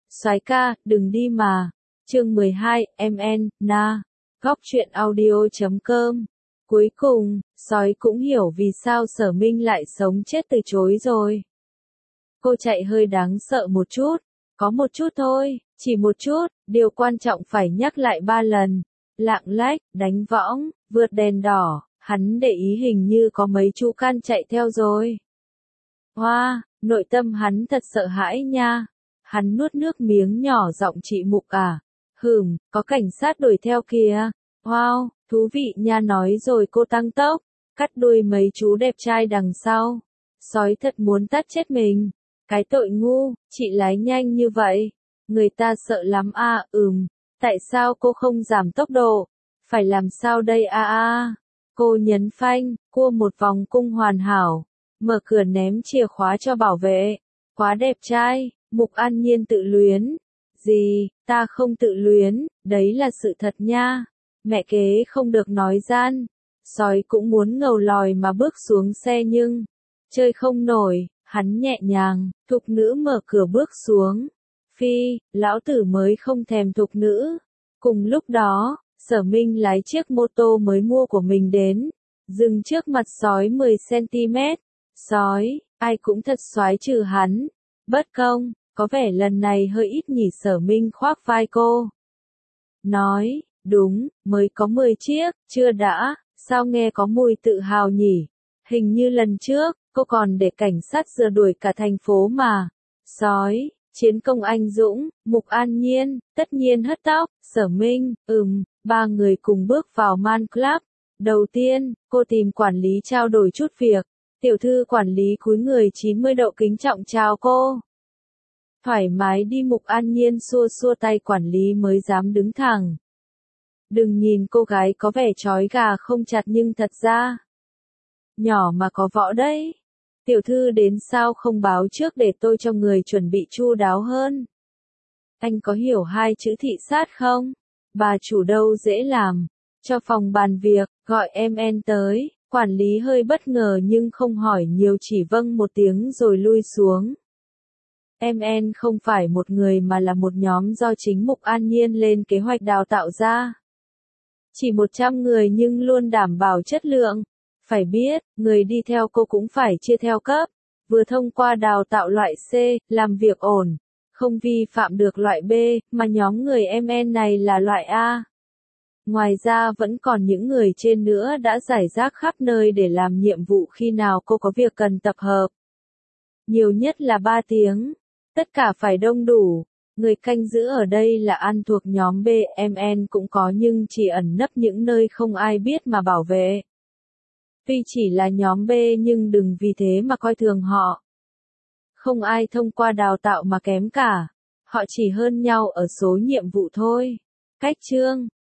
Soái ca, đừng đi mà. Chương 12, MN, Na. Góc truyện audio.com. Cuối cùng, sói cũng hiểu vì sao Sở Minh lại sống chết từ chối rồi. Cô chạy hơi đáng sợ một chút. Có một chút thôi, chỉ một chút, điều quan trọng phải nhắc lại 3 lần. Lạng lách, đánh võng, vượt đèn đỏ, hắn để ý hình như có mấy chú can chạy theo rồi. Hoa, nội tâm hắn thật sợ hãi nha. Hắn nuốt nước miếng nhỏ giọng chị Mục à. Có cảnh sát đuổi theo kìa. Wow, thú vị nha, nói rồi cô tăng tốc, cắt đuôi mấy chú đẹp trai đằng sau. Sói thật muốn tát chết mình. Cái tội ngu, chị lái nhanh như vậy. Người ta sợ lắm à, tại sao cô không giảm tốc độ? Phải làm sao đây à? Cô nhấn phanh, cua một vòng cung hoàn hảo. Mở cửa ném chìa khóa cho bảo vệ. Quá đẹp trai, Mục An Nhiên tự luyến. Gì, ta không tự luyến, đấy là sự thật nha. Mẹ kế không được nói gian. Sói cũng muốn ngầu lòi mà bước xuống xe nhưng chơi không nổi, hắn nhẹ nhàng, thục nữ mở cửa bước xuống. Phi, lão tử mới không thèm thục nữ. Cùng lúc đó, Sở Minh lái chiếc mô tô mới mua của mình đến, dừng trước mặt sói 10cm. Sói, ai cũng thật soái trừ hắn. Bất công, có vẻ lần này hơi ít nhỉ. Sở Minh khoác vai cô. Nói, đúng, mới có 10 chiếc, chưa đã, sao nghe có mùi tự hào nhỉ? Hình như lần trước, cô còn để cảnh sát rượt đuổi cả thành phố mà. Sói, chiến công anh dũng, Mục An Nhiên, tất nhiên hất tóc, Sở Minh, ba người cùng bước vào Man Club. Đầu tiên, cô tìm quản lý trao đổi chút việc. Tiểu thư quản lý cúi người 90 độ kính trọng chào cô. Thoải mái đi. Mục An Nhiên xua xua tay, quản lý mới dám đứng thẳng. Đừng nhìn cô gái có vẻ trói gà không chặt nhưng thật ra nhỏ mà có võ đấy. Tiểu thư đến sao không báo trước để tôi cho người chuẩn bị chu đáo hơn. Anh có hiểu 2 chữ thị sát không? Bà chủ đâu dễ làm. Cho phòng bàn việc, gọi MN tới. Quản lý hơi bất ngờ nhưng không hỏi nhiều, chỉ vâng một tiếng rồi lui xuống. MN không phải một người mà là một nhóm do chính Mục An Nhiên lên kế hoạch đào tạo ra. Chỉ 100 người nhưng luôn đảm bảo chất lượng. Phải biết, người đi theo cô cũng phải chia theo cấp. Vừa thông qua đào tạo loại C, làm việc ổn, không vi phạm được loại B, mà nhóm người MN này là loại A. Ngoài ra vẫn còn những người trên nữa đã rải rác khắp nơi để làm nhiệm vụ khi nào cô có việc cần tập hợp. Nhiều nhất là 3 tiếng. Tất cả phải đông đủ. Người canh giữ ở đây là ăn thuộc nhóm B, MN cũng có nhưng chỉ ẩn nấp những nơi không ai biết mà bảo vệ. Tuy chỉ là nhóm B nhưng đừng vì thế mà coi thường họ. Không ai thông qua đào tạo mà kém cả. Họ chỉ hơn nhau ở số nhiệm vụ thôi. Cách chương